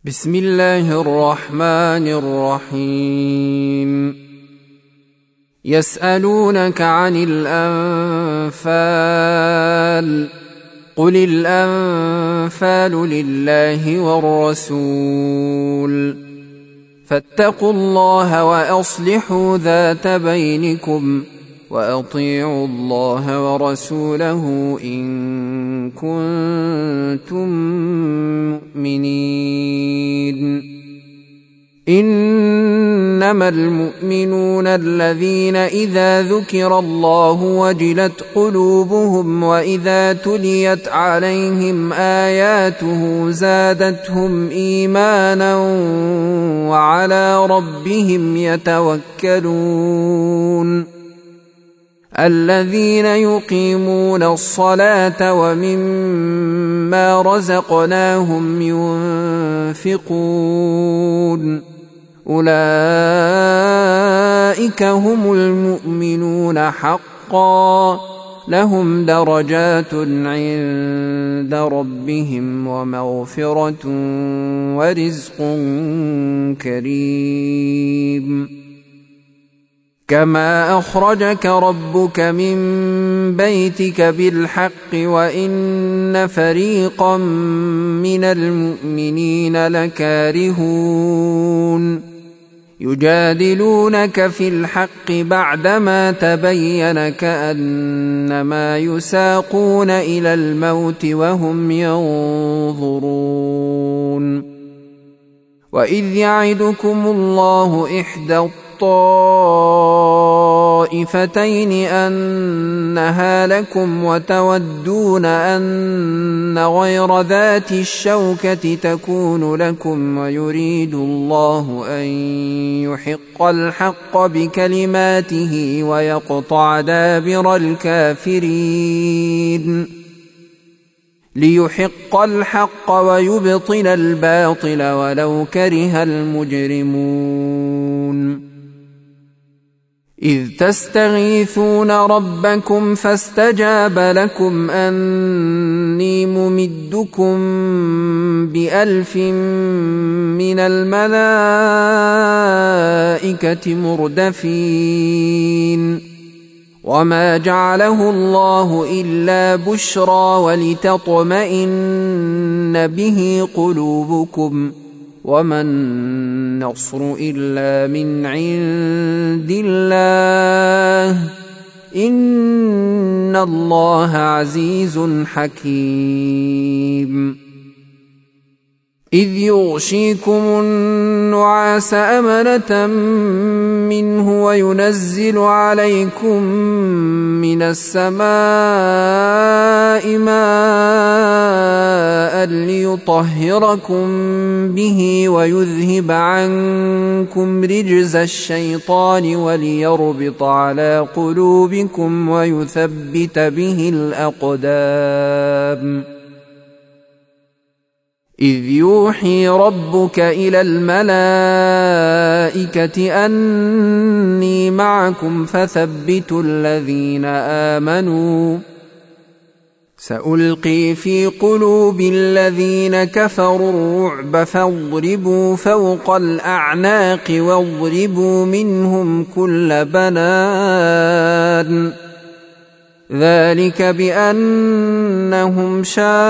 بسم الله الرحمن الرحيم. يسألونك عن الأنفال قل الأنفال لله والرسول فاتقوا الله وأصلحوا ذات بينكم وأطيعوا الله ورسوله إن كنتم مؤمنين. إنما المؤمنون الذين إذا ذكر الله وجلت قلوبهم وإذا تليت عليهم آياته زادتهم إيمانا وعلى ربهم يتوكلون. الذين يقيمون الصلاة ومما رزقناهم ينفقون أولئك هم المؤمنون حقا لهم درجات عند ربهم ومغفرة ورزق كريم. كما أخرجك ربك من بيتك بالحق وإن فريقا من المؤمنين لكارهون يجادلونك في الحق بعدما تبين كأنما يساقون إلى الموت وهم ينظرون. وإذ يعدكم الله إحدى الطائفتين أنها لكم وتودون أن غير ذات الشوكة تكون لكم ويريد الله أن يحق الحق بكلماته ويقطع دابر الكافرين ليحق الحق ويبطل الباطل ولو كره المجرمون. إذ تستغيثون ربكم فاستجاب لكم أني ممدكم ب1000 من الملائكة مردفين. وما جعله الله إلا بشرى ولتطمئن به قلوبكم وما النصر إلا من عند الله إن الله عزيز حكيم. إذ يغشيكم النعاس أمنة منه وينزل عليكم من السماء ماء ليطهركم به ويذهب عنكم رجز الشيطان وليربط على قلوبكم ويثبت به الأقدام. إذ يوحي ربك إلى الملائكة أني معكم فثبتوا الذين آمنوا سألقي في قلوب الذين كفروا الرعب فاضربوا فوق الأعناق واضربوا منهم كل بنان ذلك بأنهم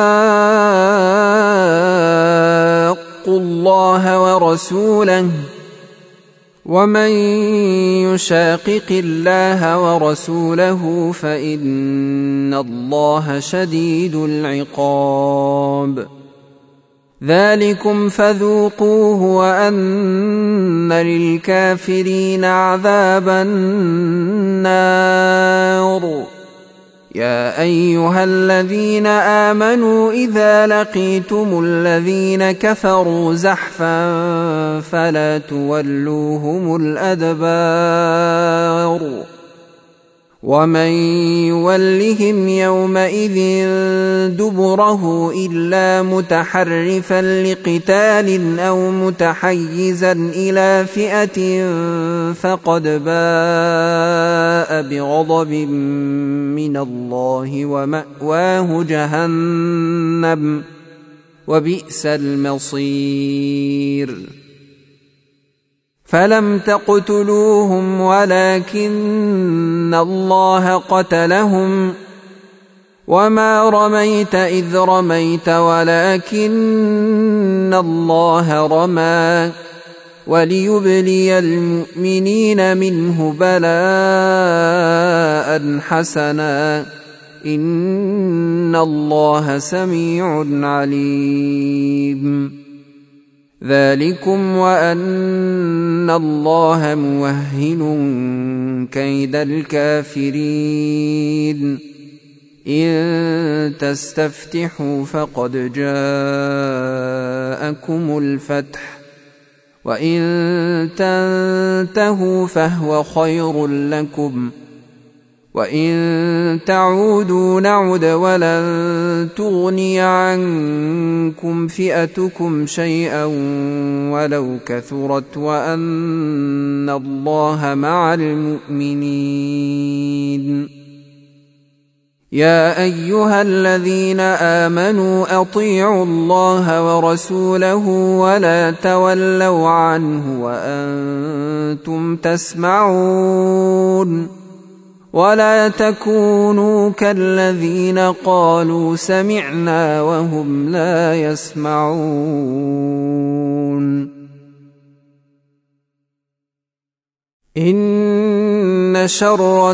شاقوا الله ورسوله ومن يشاقق الله ورسوله فإن الله شديد العقاب. ذلكم فذوقوه وأن للكافرين عذاب النار. يا أيها الذين آمنوا إذا لقيتم الذين كفروا زحفا فلا تولوهم الأدبار ومن يولهم يومئذ دبره إلا متحرفا لقتال أو متحيزا إلى فئة فقد باء بغضب من الله ومأواه جهنم وبئس المصير. فلم تقتلوهم ولكن الله قتلهم وما رميت إذ رميت ولكن الله رمى وليبلي المؤمنين منه بلاء حسنا إن الله سميع عليم. ذلكم وأن الله موهن كيد الكافرين. إن تستفتحوا فقد جاءكم الفتح وإن تنتهوا فهو خير لكم وإن تعودوا نعد ولن تغني عنكم فئتكم شيئا ولو كثرت وأن الله مع المؤمنين. يا أيها الذين آمنوا أطيعوا الله ورسوله ولا تولوا عنه وأنتم تسمعون ولا تكونوا كالذين قالوا سمعنا وهم لا يسمعون. إن شر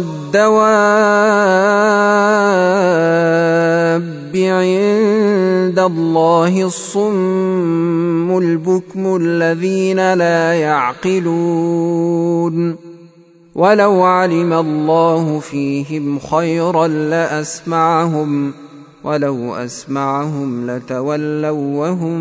الدواب عند الله الصم البكم الذين لا يعقلون. ولو علم الله فيهم خيرا لأسمعهم ولو أسمعهم لتولوا وهم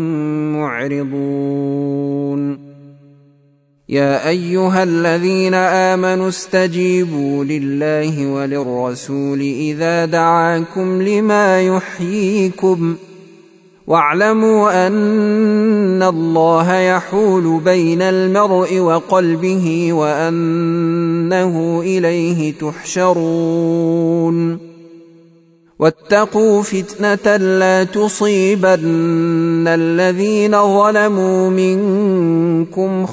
معرضون. يا أيها الذين آمنوا استجيبوا لله وللرسول إذا دعاكم لما يحييكم واعلموا أن الله يحول بين المرء وقلبه وأنه إليه تحشرون. واتقوا فتنة لا تصيبن الذين ظلموا منكم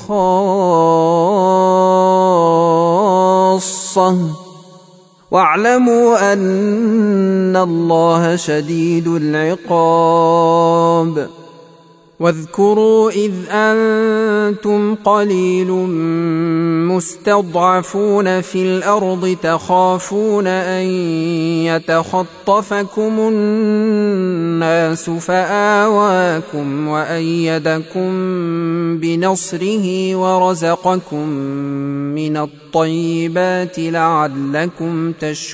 خاصة واعلموا أن الله شديد العقاب. واذكروا إذ أنتم قليل مستضعفون في الأرض تخافون أن يتخطفكم الناس فآواكم وأيدكم بنصره ورزقكم من الطيبات لعلكم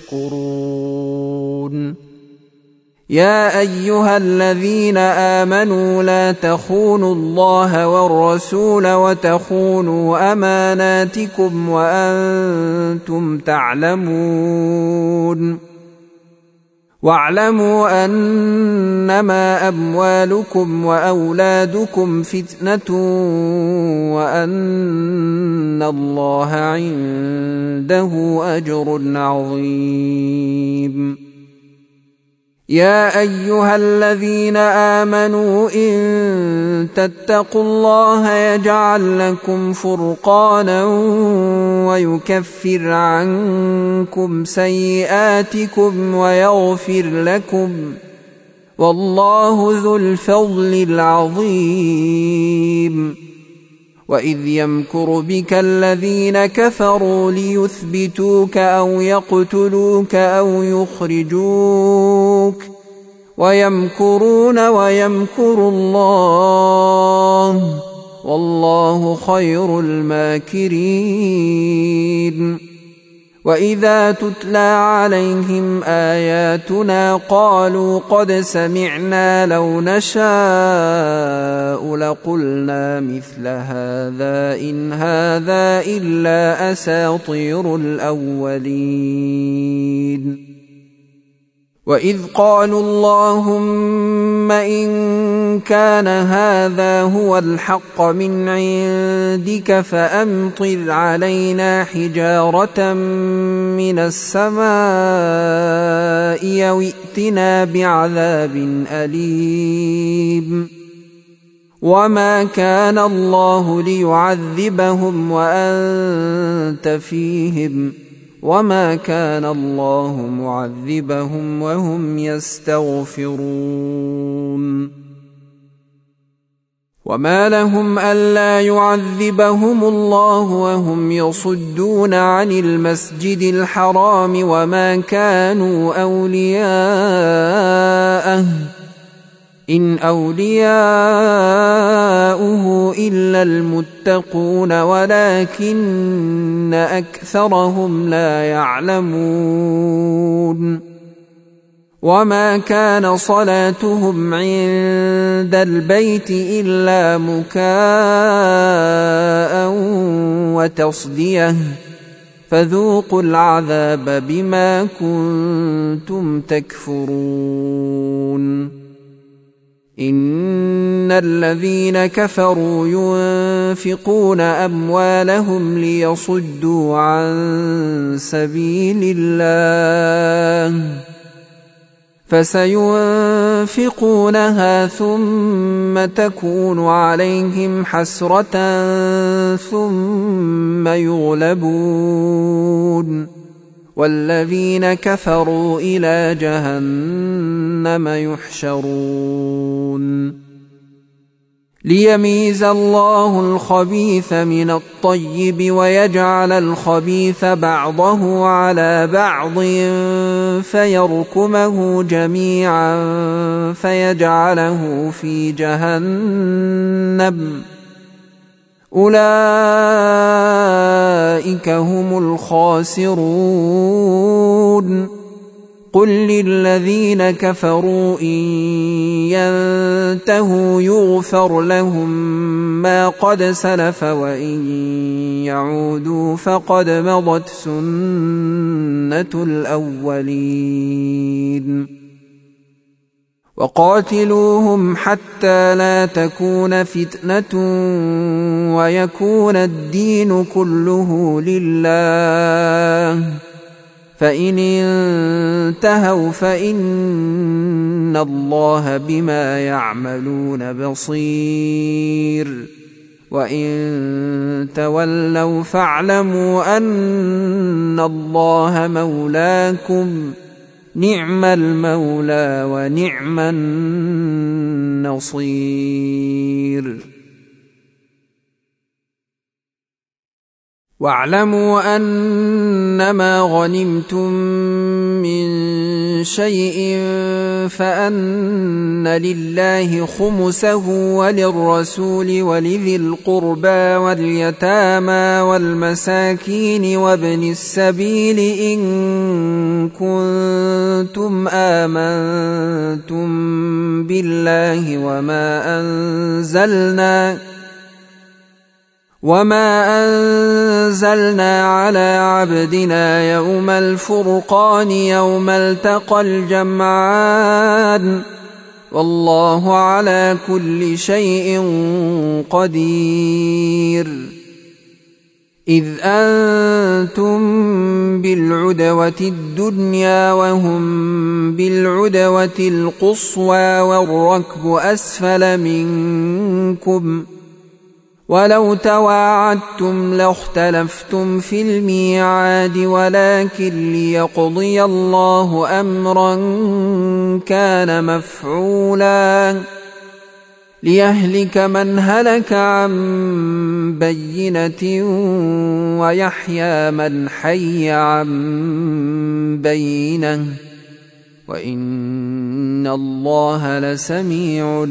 تشكرون. يا أيها الذين آمنوا لا تخونوا الله والرسول وتخونوا أماناتكم وأنتم تعلمون. واعلموا أنما أموالكم وأولادكم فتنة وأن الله عنده أجر عظيم. يا أيها الذين آمنوا إن تتقوا الله يجعل لكم فرقانا ويكفر عنكم سيئاتكم ويغفر لكم والله ذو الفضل العظيم. وإذ يمكر بك الذين كفروا ليثبتوك أو يقتلوك أو يخرجوك ويمكرون ويمكر الله والله خير الماكرين. وإذا تتلى عليهم آياتنا قالوا قد سمعنا لو نشاء لقلنا مثل هذا إن هذا إلا أساطير الأولين. وإذ قالوا اللهم إن كان هذا هو الحق من عندك فأمطر علينا حجارة من السماء أو ائت فائتنا بعذاب أليم وما كان الله ليعذبهم وأنت فيهم وما كان الله معذبهم وهم يستغفرون وما لهم ألا يعذبهم الله وهم يصدون عن المسجد الحرام وما كانوا أولياءه إن أولياؤه إلا المتقون ولكن أكثرهم لا يعلمون وما كان صلاتهم عند البيت إلا مكاء وتصدية فذوقوا العذاب بما كنتم تكفرون إن الذين كفروا ينفقون أموالهم ليصدوا عن سبيل الله فسينفقونها ثم تكون عليهم حسرة ثم يغلبون والذين كفروا إلى جهنم يحشرون ليميز الله الخبيث من الطيب ويجعل الخبيث بعضه على بعض فيركمه جميعا فيجعله في جهنم أولئك هم الخاسرون قل للذين كفروا إن ينتهوا يغفر لهم ما قد سلف وإن يعودوا فقد مضت سنة الأولين وقاتلوهم حتى لا تكون فتنة ويكون الدين كله لله فإن انتهوا فإن الله بما يعملون بصير وإن تولوا فاعلموا أن الله مولاكم نعم المولى ونعم النصير واعلموا أنما غنمتم من شيء فأن لله خمسه وللرسول ولذي القربى واليتامى والمساكين وابن السبيل إن كنتم آمنتم بالله وما أنزلنا على عبدنا يوم الفرقان يوم التقى الجمعان والله على كل شيء قدير إذ أنتم بالعدوة الدنيا وهم بالعدوة القصوى والركب أسفل منكم ولو تواعدتم لاختلفتم في الميعاد ولكن ليقضي الله أمرا كان مفعولا ليهلك من هلك عن بينة ويحيى من حي عن بينة وإن الله لسميع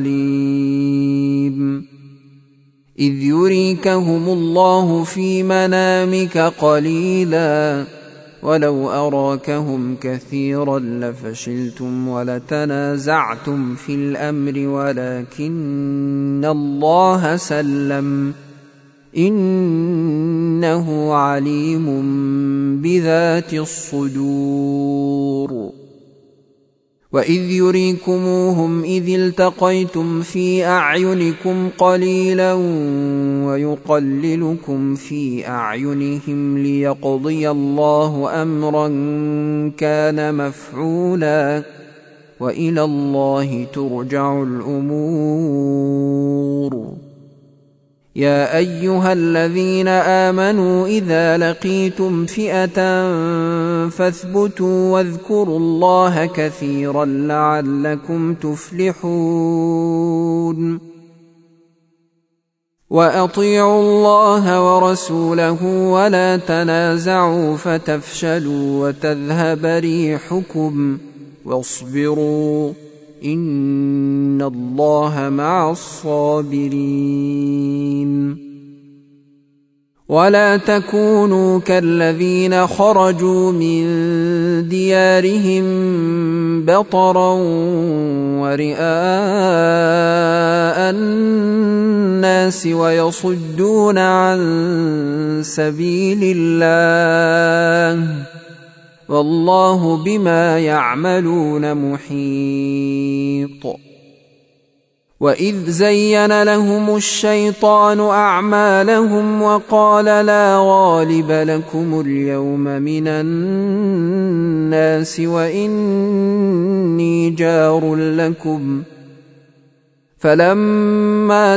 عليم إذ يريكهم الله في منامك قليلا ولو أراكهم كثيرا لفشلتم ولتنازعتم في الأمر ولكن الله سلم إنه عليم بذات الصدور وإذ يريكموهم إذ التقيتم في أعينكم قليلا ويقللكم في أعينهم ليقضي الله أمرا كان مفعولا وإلى الله ترجع الأمور. يا أيها الذين آمنوا إذا لقيتم فئة فاثبتوا واذكروا الله كثيرا لعلكم تفلحون. وأطيعوا الله ورسوله ولا تنازعوا فتفشلوا وتذهب ريحكم واصبروا إن الله مع الصابرين. ولا تكونوا كالذين خرجوا من ديارهم بطرا ورئاء الناس ويصدون عن سبيل الله والله بما يعملون محيط. وإذ زين لهم الشيطان أعمالهم وقال لا غالب لكم اليوم من الناس وإني جار لكم فلما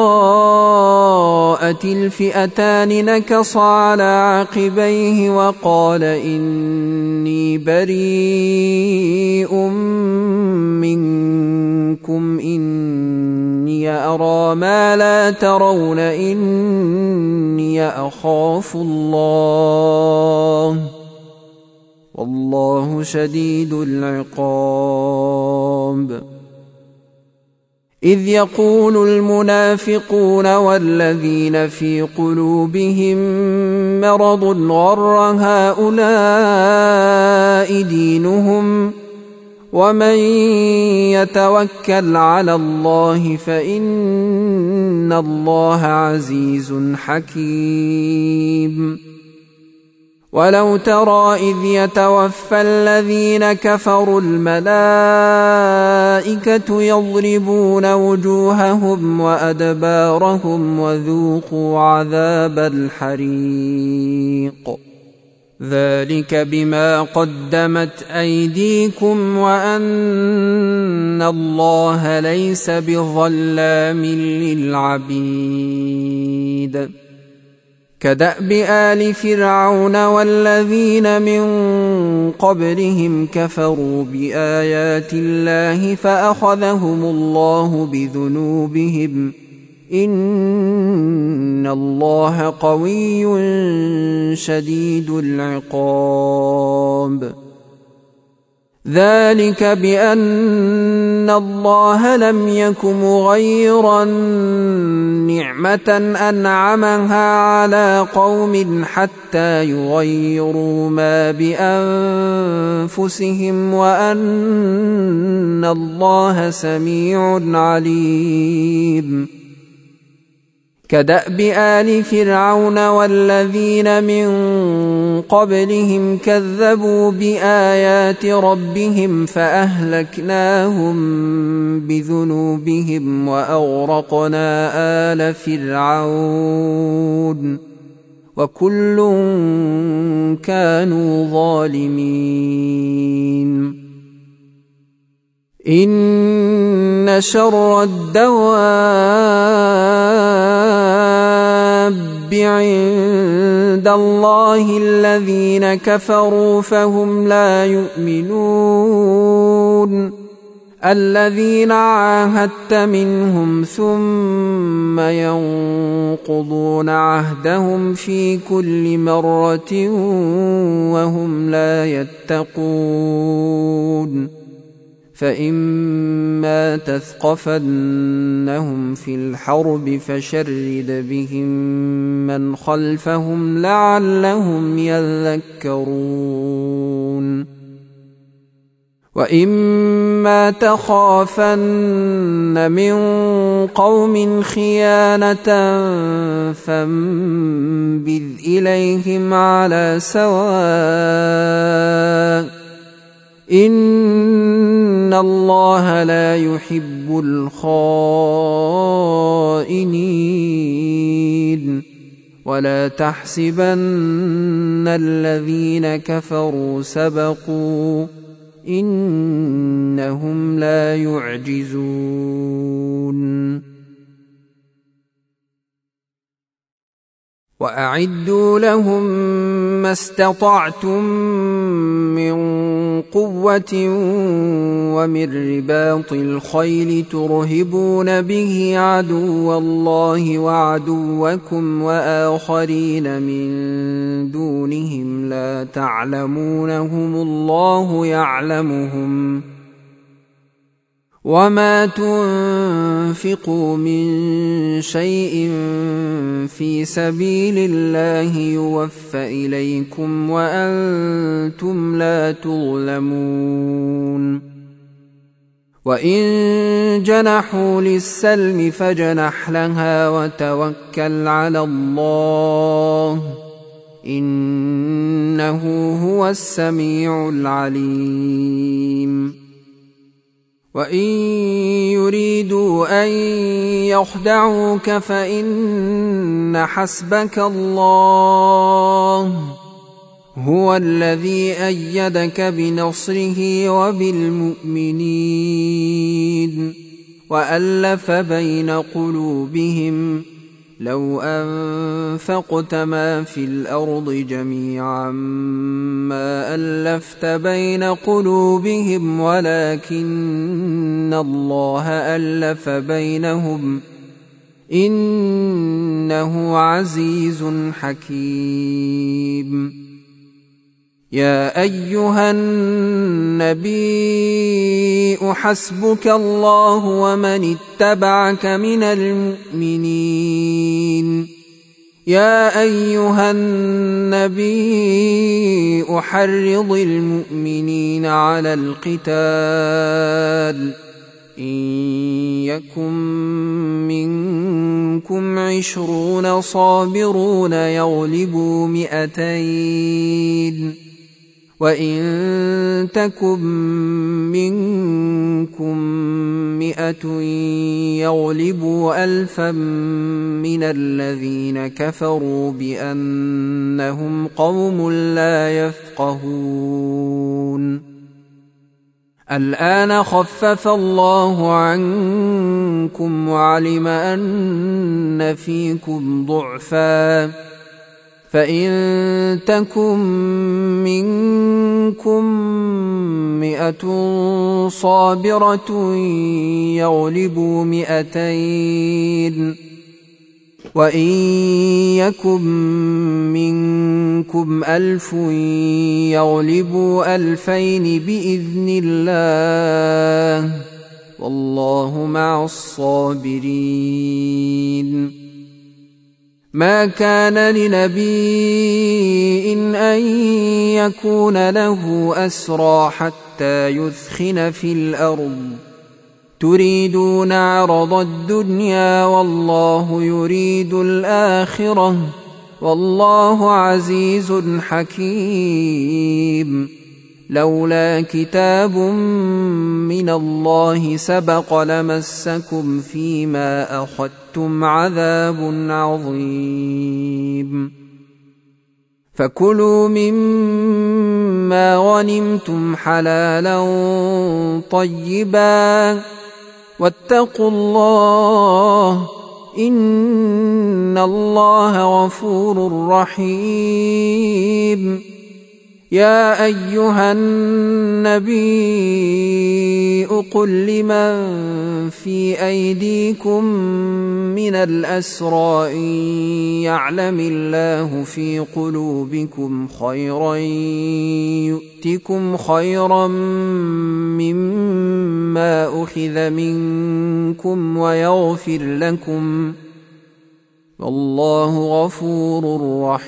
تراءت الفئتان نكص على عقبيه وقال إني بريء منكم إني أرى ما لا ترون إني أخاف الله والله شديد العقاب. إذ يقول المنافقون والذين في قلوبهم مرض غر هؤلاء دينهم ومن يتوكل على الله فإن الله عزيز حكيم. ولو ترى إذ يتوفى الذين كفروا الملائكة يضربون وجوههم وأدبارهم وذوقوا عذاب الحريق ذلك بما قدمت أيديكم وأن الله ليس بظلام للعبيد. كدأب آل فرعون والذين من قبلهم كفروا بآيات الله فأخذهم الله بذنوبهم إن الله قوي شديد العقاب. ذلك بأن الله لم يك مغيرا نعمة أنعمها على قوم حتى يغيروا ما بأنفسهم وأن الله سميع عليم. كدأب آل فرعون والذين من قبلهم كذبوا بآيات ربهم فأهلكناهم بذنوبهم وأغرقنا آل فرعون وكل كانوا ظالمين. إن شر الدواب عند الله الذين كفروا فهم لا يؤمنون. الذين عاهدت منهم ثم ينقضون عهدهم في كل مرة وهم لا يتقون. فإما تثقفنهم في الحرب فشرد بهم من خلفهم لعلهم يذكرون. وإما تخافن من قوم خيانة فانبذ إليهم على سواء إن الله لا يحب الخائنين. ولا تحسبن الذين كفروا سبقوا إنهم لا يعجزون وأعدوا لهم ما استطعتم من قوة ومن رباط الخيل ترهبون به عدو الله وعدوكم وآخرين من دونهم لا تعلمونهم الله يعلمهم وما تنفقوا من شيء في سبيل الله يوفى إليكم وأنتم لا تظلمون وإن جنحوا للسلم فاجنح لها وتوكل على الله إنه هو السميع العليم وإن يريدوا أن يخدعوك فإن حسبك الله هو الذي أيدك بنصره وبالمؤمنين وألف بين قلوبهم لو أنفقت ما في الأرض جميعا ما ألفت بين قلوبهم ولكن الله ألف بينهم إنه عزيز حكيم يا أيها النبي حسبك الله ومن اتبعك من المؤمنين يا أيها النبي حرض المؤمنين على القتال إن يكن منكم 20 صابرون يغلبوا 200 وإن تكن منكم 100 يغلبوا 1000 من الذين كفروا بأنهم قوم لا يفقهون الآن خفف الله عنكم وعلم أن فيكم ضعفا فإن تكن منكم 100 صابرة يغلبوا 200 وإن يكن منكم 1000 يغلبوا 2000 بإذن الله والله مع الصابرين ما كان لنبي أن يكون له أسرى حتى يثخن في الأرض تريدون عرض الدنيا والله يريد الآخرة والله عزيز حكيم لولا كتاب من الله سبق لمسكم فيما أخذتم عذاب عظيم فكلوا مما غنمتم حلالا طيبا واتقوا الله إن الله غفور رحيم يا أيها النبي قل لمن في أيديكم من الأسرى إن يعلم الله في قلوبكم خيرا يؤتكم خيرا مما أخذ منكم ويغفر لكم والله غفور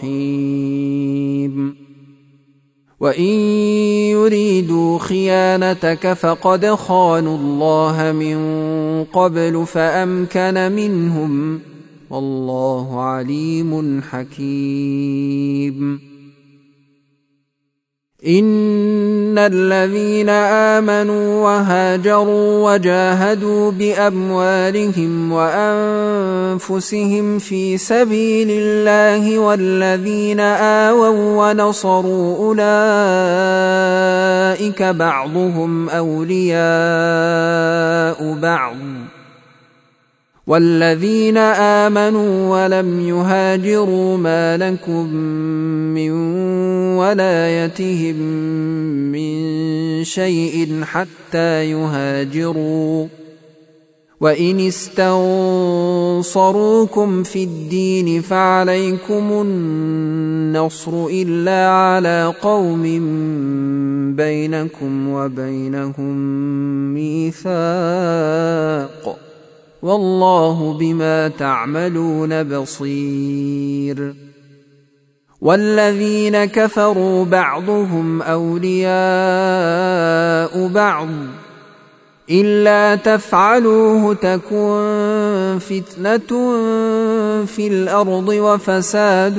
رحيم وإن يريدوا خيانتك فقد خانوا الله من قبل فأمكن منهم والله عليم حكيم إن الذين آمنوا وهاجروا وجاهدوا بأموالهم وأنفسهم في سبيل الله والذين آووا ونصروا أولئك بعضهم أولياء بعض والذين آمنوا ولم يهاجروا ما لكم من ولايتهم من شيء حتى يهاجروا وإن استنصروكم في الدين فعليكم النصر إلا على قوم بينكم وبينهم ميثاق والله بما تعملون بصير والذين كفروا بعضهم أولياء بعض إلا تفعلوه تكن فتنة في الأرض وفساد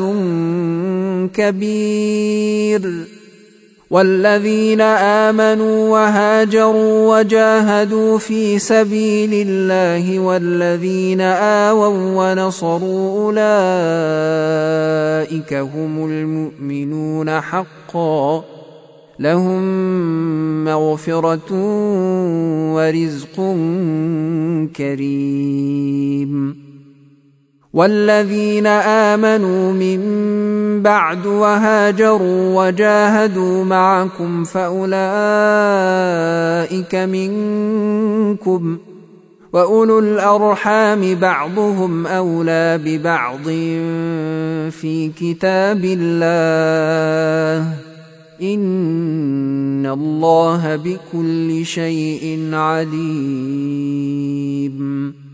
كبير والذين آمنوا وهاجروا وجاهدوا في سبيل الله والذين آووا ونصروا أولئك هم المؤمنون حقا لهم مغفرة ورزق كريم والذين آمنوا من بعد وهاجروا وجاهدوا معكم فأولئك منكم وأولو الأرحام بعضهم أولى ببعض في كتاب الله إن الله بكل شيء عليم